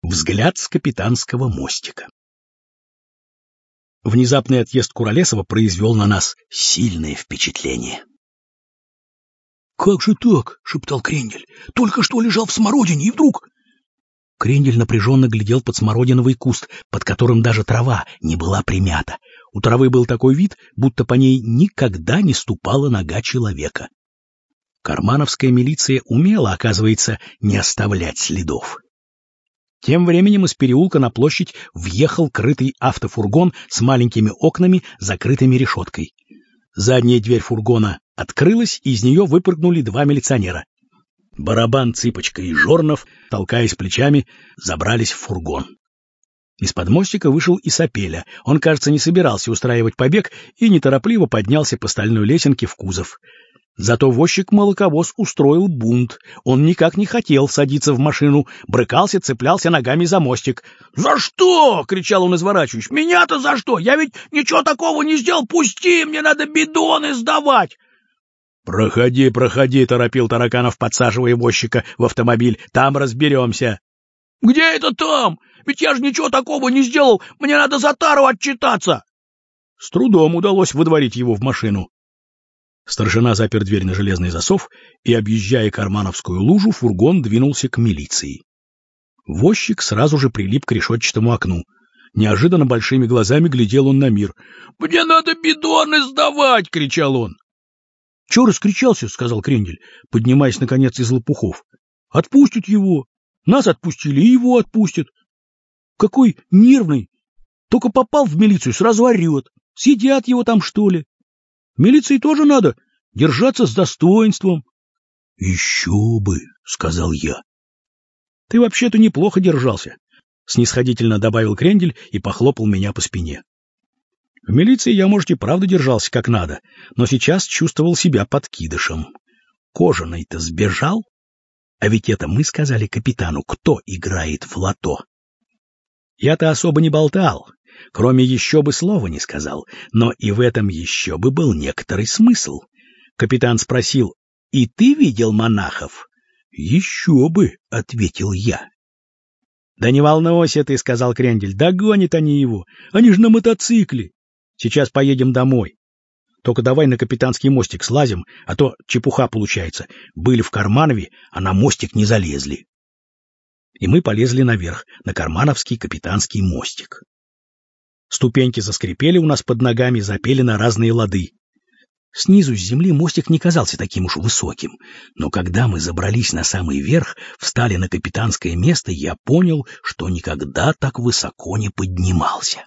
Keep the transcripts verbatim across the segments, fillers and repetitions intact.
Взгляд с капитанского мостика. Внезапный отъезд Куролесова произвел на нас сильное впечатление. — Как же так? — шептал Крендель. — Только что лежал в смородине, и вдруг... Крендель напряженно глядел под смородиновый куст, под которым даже трава не была примята. У травы был такой вид, будто по ней никогда не ступала нога человека. Кармановская милиция умела, оказывается, не оставлять следов. Тем временем из переулка на площадь въехал крытый автофургон с маленькими окнами, закрытыми решеткой. Задняя дверь фургона открылась, и из нее выпрыгнули два милиционера. Барабан, Цыпочка и Жорнов, толкаясь плечами, забрались в фургон. Из-под мостика вышел и Сапеля. Он, кажется, не собирался устраивать побег и неторопливо поднялся по стальной лесенке в кузов. Зато возчик-молоковоз устроил бунт. Он никак не хотел садиться в машину, брыкался, цеплялся ногами за мостик. «За что?» — кричал он, изворачиваясь. «Меня-то за что? Я ведь ничего такого не сделал! Пусти! Мне надо бидоны сдавать!» «Проходи, проходи!» — торопил Тараканов, подсаживая возчика в автомобиль. «Там разберемся!» «Где это там? Ведь я же ничего такого не сделал! Мне надо за тару отчитаться!» С трудом удалось выдворить его в машину. Старшина запер дверь на железный засов, и, объезжая Кармановскую лужу, фургон двинулся к милиции. Возчик сразу же прилип к решетчатому окну. Неожиданно большими глазами глядел он на мир. — Мне надо бидоны сдавать! — кричал он. — Чего раскричался? — сказал Крендель, поднимаясь, наконец, из лопухов. — Отпустят его. Нас отпустили, и его отпустят. Какой нервный! Только попал в милицию, сразу орет. Съедят его там, что ли? Милиции тоже надо держаться с достоинством. — Еще бы, — сказал я. — Ты вообще-то неплохо держался, — снисходительно добавил Крендель и похлопал меня по спине. В милиции я, может, и правда держался как надо, но сейчас чувствовал себя подкидышем. Кожаный-то сбежал, а ведь это мы сказали капитану, кто играет в лото. Я-то особо не болтал. Кроме «еще бы» слова не сказал, но и в этом «еще бы» был некоторый смысл. Капитан спросил: «И ты видел монахов?» «Еще бы», — ответил я. «Да не волнуйся ты», — сказал Крендель, — «догонят они его, они же на мотоцикле. Сейчас поедем домой. Только давай на капитанский мостик слазим, а то чепуха получается. Были в Карманове, а на мостик не залезли». И мы полезли наверх, на Кармановский капитанский мостик. Ступеньки заскрипели у нас под ногами, запели на разные лады. Снизу с земли мостик не казался таким уж высоким, но когда мы забрались на самый верх, встали на капитанское место, я понял, что никогда так высоко не поднимался.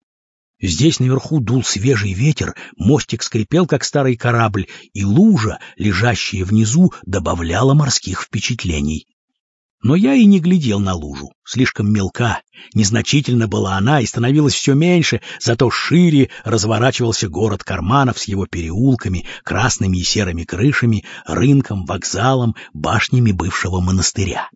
Здесь наверху дул свежий ветер, мостик скрипел, как старый корабль, и лужа, лежащая внизу, добавляла морских впечатлений. Но я и не глядел на лужу, слишком мелка, незначительно была она и становилась все меньше, зато шире разворачивался город Карманов с его переулками, красными и серыми крышами, рынком, вокзалом, башнями бывшего монастыря.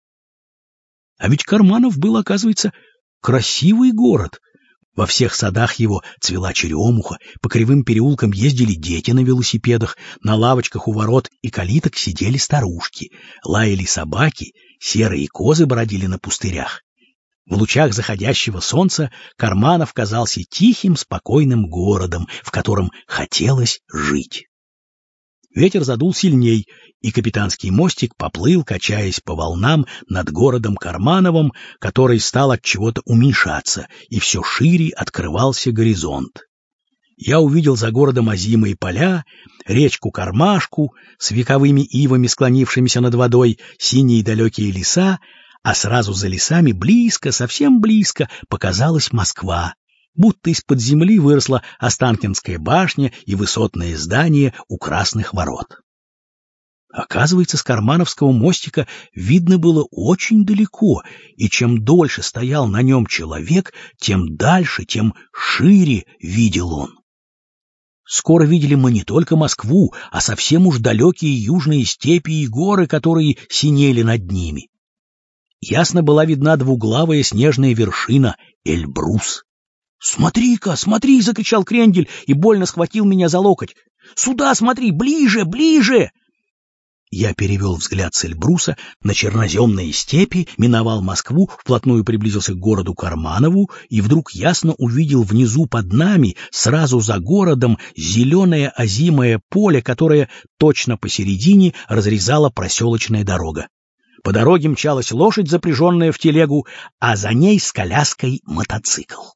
А ведь Карманов был, оказывается, красивый город. Во всех садах его цвела черемуха, по кривым переулкам ездили дети на велосипедах, на лавочках у ворот и калиток сидели старушки, лаяли собаки, серые козы бродили на пустырях. В лучах заходящего солнца Карманов казался тихим, спокойным городом, в котором хотелось жить. Ветер задул сильней, и капитанский мостик поплыл, качаясь по волнам над городом Кармановым, который стал от чего-то уменьшаться, и все шире открывался горизонт. Я увидел за городом озимые поля, речку Кармашку с вековыми ивами, склонившимися над водой, синие далекие леса, а сразу за лесами близко, совсем близко показалась Москва, будто из-под земли выросла Останкинская башня и высотное здание у Красных ворот. Оказывается, с Кармановского мостика видно было очень далеко, и чем дольше стоял на нем человек, тем дальше, тем шире видел он. Скоро видели мы не только Москву, а совсем уж далекие южные степи и горы, которые синели над ними. Ясно была видна двуглавая снежная вершина Эльбрус. «Смотри-ка, смотри!» — закричал Крендель и больно схватил меня за локоть. «Сюда смотри! Ближе, ближе!» Я перевел взгляд с Эльбруса на черноземные степи, миновал Москву, вплотную приблизился к городу Карманову и вдруг ясно увидел внизу под нами, сразу за городом, зеленое озимое поле, которое точно посередине разрезала проселочная дорога. По дороге мчалась лошадь, запряженная в телегу, а за ней с коляской мотоцикл.